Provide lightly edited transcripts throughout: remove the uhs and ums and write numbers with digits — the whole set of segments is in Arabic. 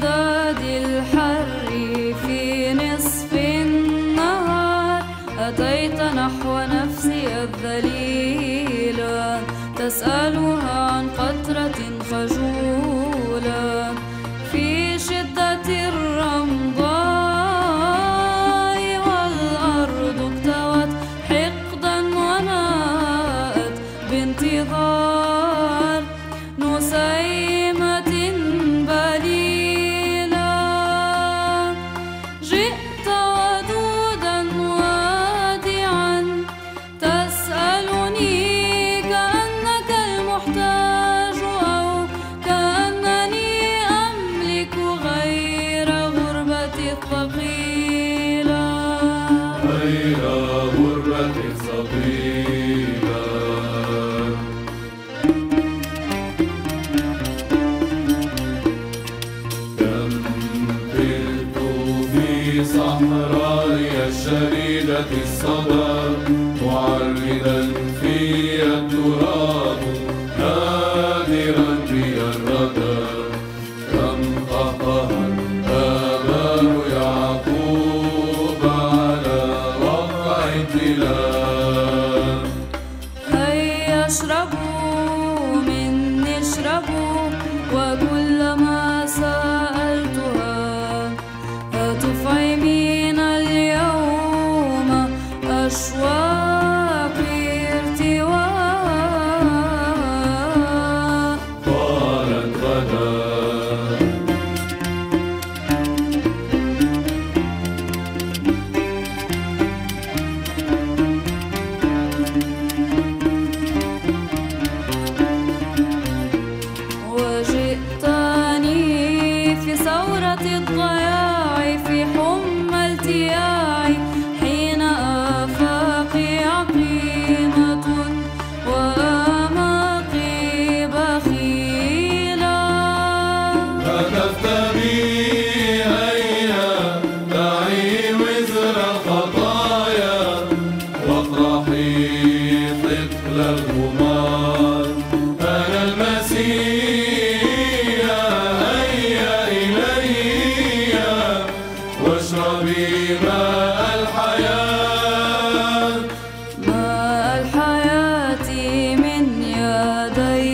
شداد الحر في نصف النهار أتيت نحو نفسي الذليلة تسألها عن قطرة خجولة في شدة الرمضاء والأرض اكتوت حقدا وناءت بانتظار نسيمة بليلة. جئت ودودا وادعا تسألني كأنك المحتاج أو كأنني أملك غير غربتي الثقيلة. غير غربتي الثقيلة. كم طرت في صحراي الشديدة الصدى معرضا في التراب نادرا بي الردى. كم قهقها آباء يعقوب على وقع الظلال. هيا اشربوا مني اشربوا وكلما سألتها أتفعمين اليوم أشواقي ارتواء. قالت غدا وجئتني في ثورة الضياع في حمى التياع حين آفاقي عقيمة وآماقي بخيلة. هتفت بي هيا دعي وزر الخطايا واطرحي ثقل الغمار. أنا المسيح هيا إلي واشربي ماء الحياة. ماء الحياة من يدي.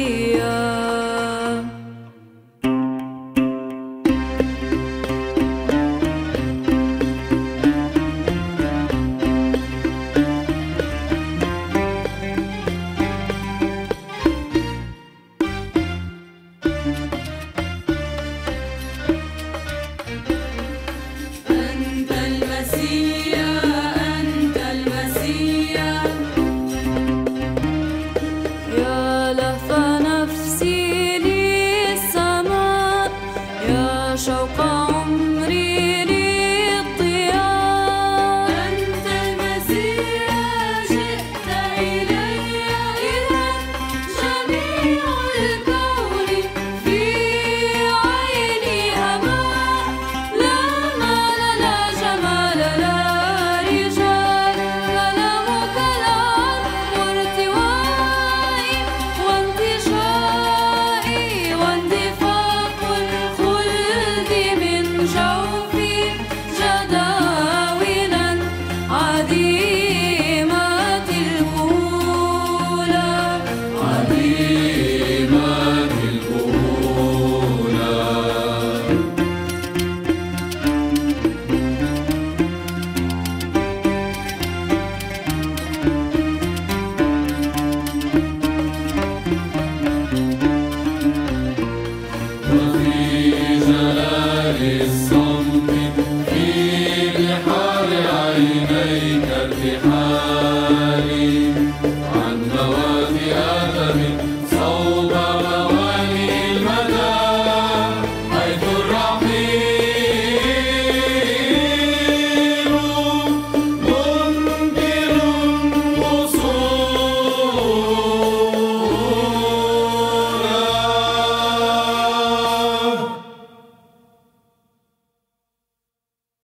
أنت المسيح أنت المسيح يا لهف نفسي للسماء يا شوق